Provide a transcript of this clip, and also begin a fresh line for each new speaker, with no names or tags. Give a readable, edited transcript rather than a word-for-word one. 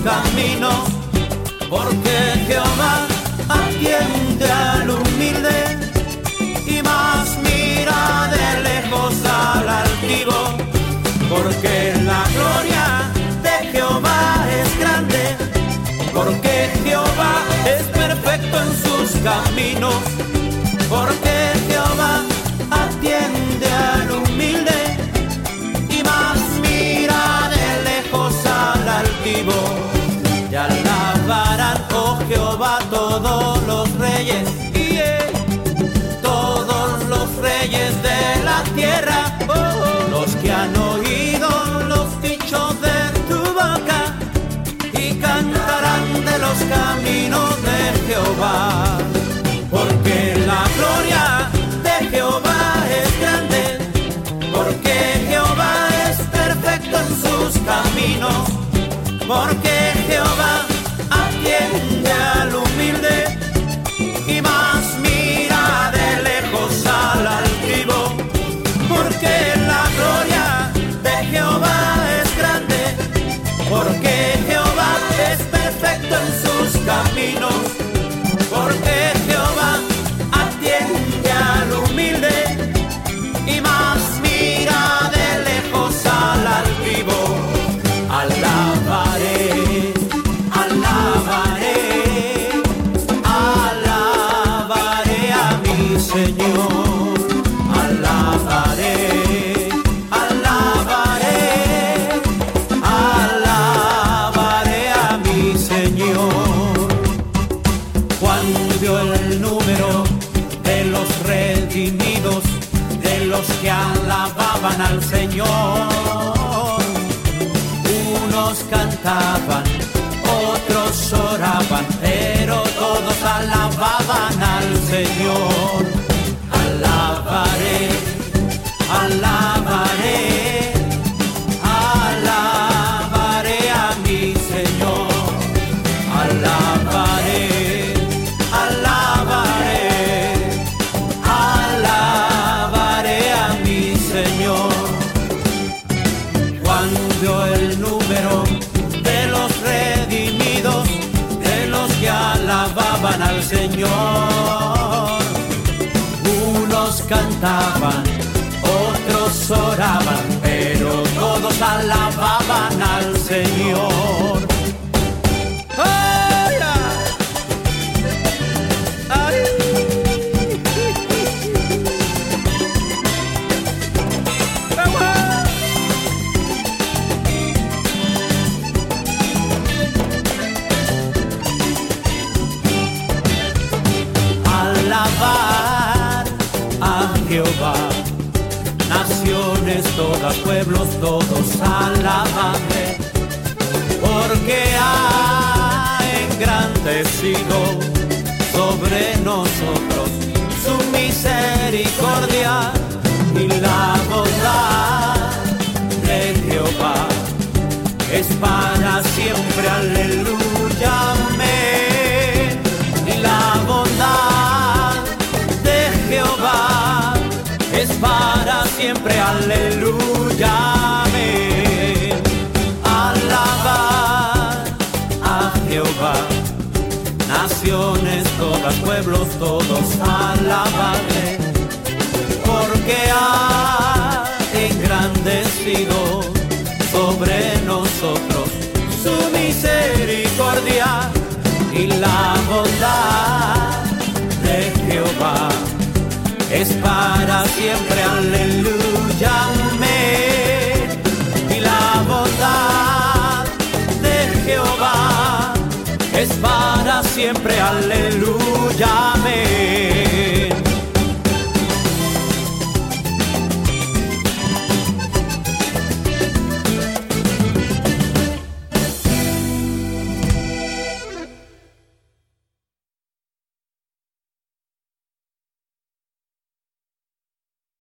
caminos, porque Jehová atiende al humilde y más mira de lejos al altivo, porque la gloria de Jehová es grande, porque Jehová es perfecto en sus caminos, porque Jehová atiende al humilde y más mira de lejos al altivo. Y alabarán, oh Jehová, todos los reyes, todos los reyes de la tierra, los que han oído los dichos de tu boca y cantarán de los caminos de Jehová, porque la gloria de Jehová es grande, porque Jehová es perfecto en sus caminos, porque Jehová atiende al humilde y más mira de lejos al altivo, porque la gloria de Jehová es grande, porque Jehová es perfecto en sus caminos, porque Jehová atiende al humilde y más mira de lejos al altivo. Alabaré, alabaré, alabaré a mi Señor. Alabaré, alabaré, alabaré a mi Señor. Juan vio el número de los redimidos, de los que alababan al Señor. Unos cantaban, otros oraban, pero todos alababan al Señor. Alabaré, alabaré, alabaré a mi Señor. Alabaré, alabaré, alabaré a mi Señor. Cuando el número de los redimidos, de los que alababan al Señor, unos cantaban, otros oraban, pero todos alababan al Señor. ¡Ay, ay! Alabar a Jehová, naciones todas, pueblos todos, alabadle, porque ha engrandecido sobre nosotros su misericordia y la bondad de Jehová es para siempre, aleluya, amén. Y la bondad de Jehová es para siempre, aleluya, amén. Alabar a Jehová, naciones todas, pueblos todos, alabarle, porque ha engrandecido sobre nosotros su misericordia y la bondad de Jehová es para siempre, aleluya, amén. Y la bondad de Jehová es para siempre, aleluya, amén.